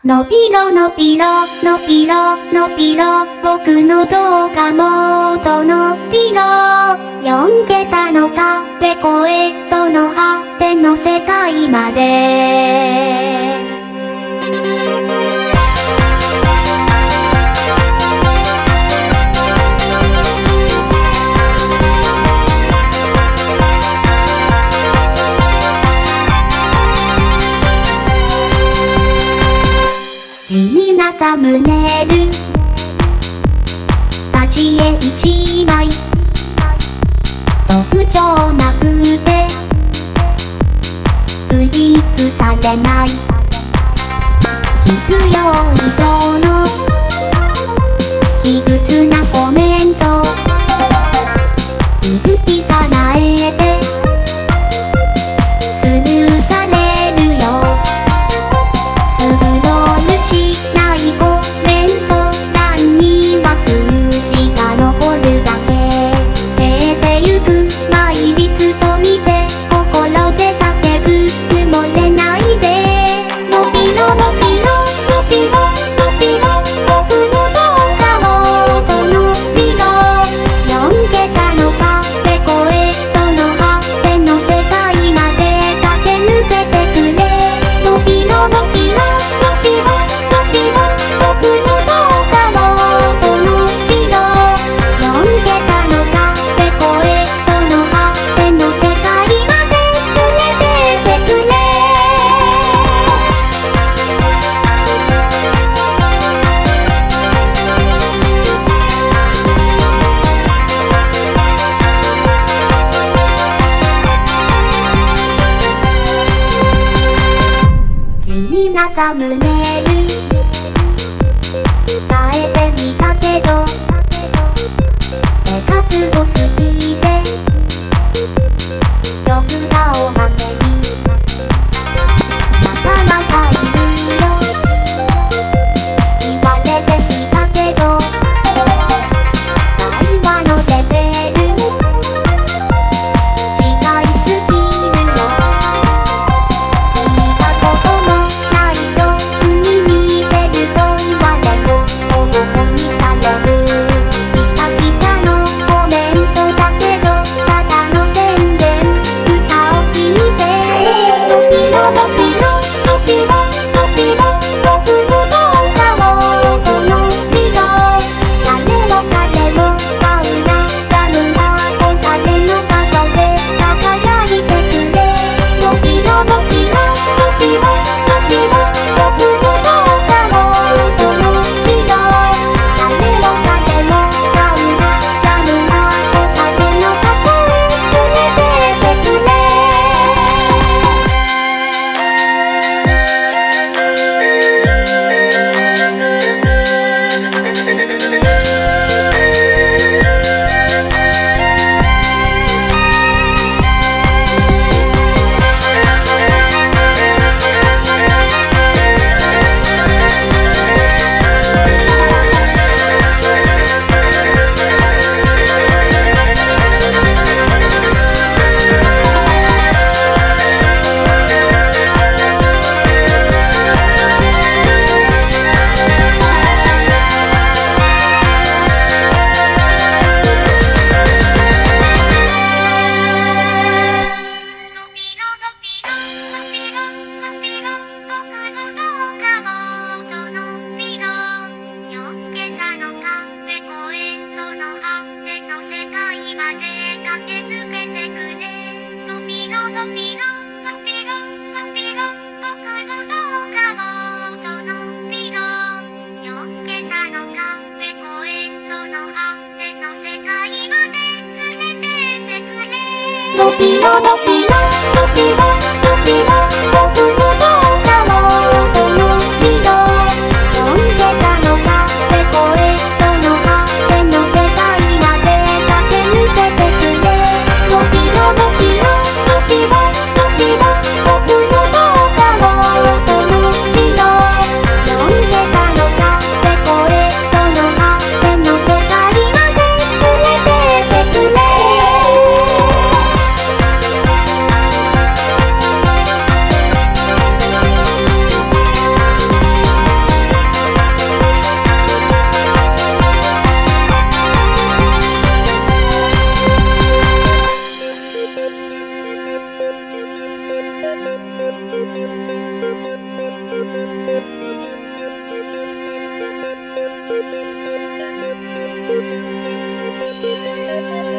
のびろのびろのびろのびろ、僕の動画もっとのびろ、4桁の壁越え、その果ての世界まで。地味なサムネイル、立ち絵一枚、特徴なくてクリックされない、必要以上の卑屈なコメント、いぶきかなえてスルーされるよ。スクロールしないコメント欄には数字が残るだけ。減ってゆくマイリスト見て心で叫ぶ、埋もれないで。のびろのびろのびろのびろ、僕の動画もっとのびろ、4桁の壁越え、その果ての世界まで駆け抜けてくれ。のびろのびろのびろのびろ、僕の動画もっとのびろ、4桁の壁越え、その果ての世界まで連れてってくれ。地味なサムネイル変えてみたけど手数多すぎて録画を負けになかなかいるよ。言われてみたけど会話のレベル違いすぎるよ。聞いたこともないよ、海に出ると言われる、ボコボコにされる。久々のコメントだけどただの宣伝、歌を聴いて。のびろのびろのびろのびろ、僕の動画もっとのびろ、誰も彼もマウナガムがお金の場所で輝いてくれ。のびろのびろのびろのびろ、僕の動画もっとのびろ、誰も彼もマウナガムがお金の場所へ連れてってくれ。のびろのびろのびろのびろ、僕の動画もっとのびろ、4桁の壁越え、その果ての世界まで駆け抜けてくれ。のびろのびろのびろのびろ、僕の動画もっとのびろ、4桁の壁越え、その果ての世界まで連れてってくれ。 「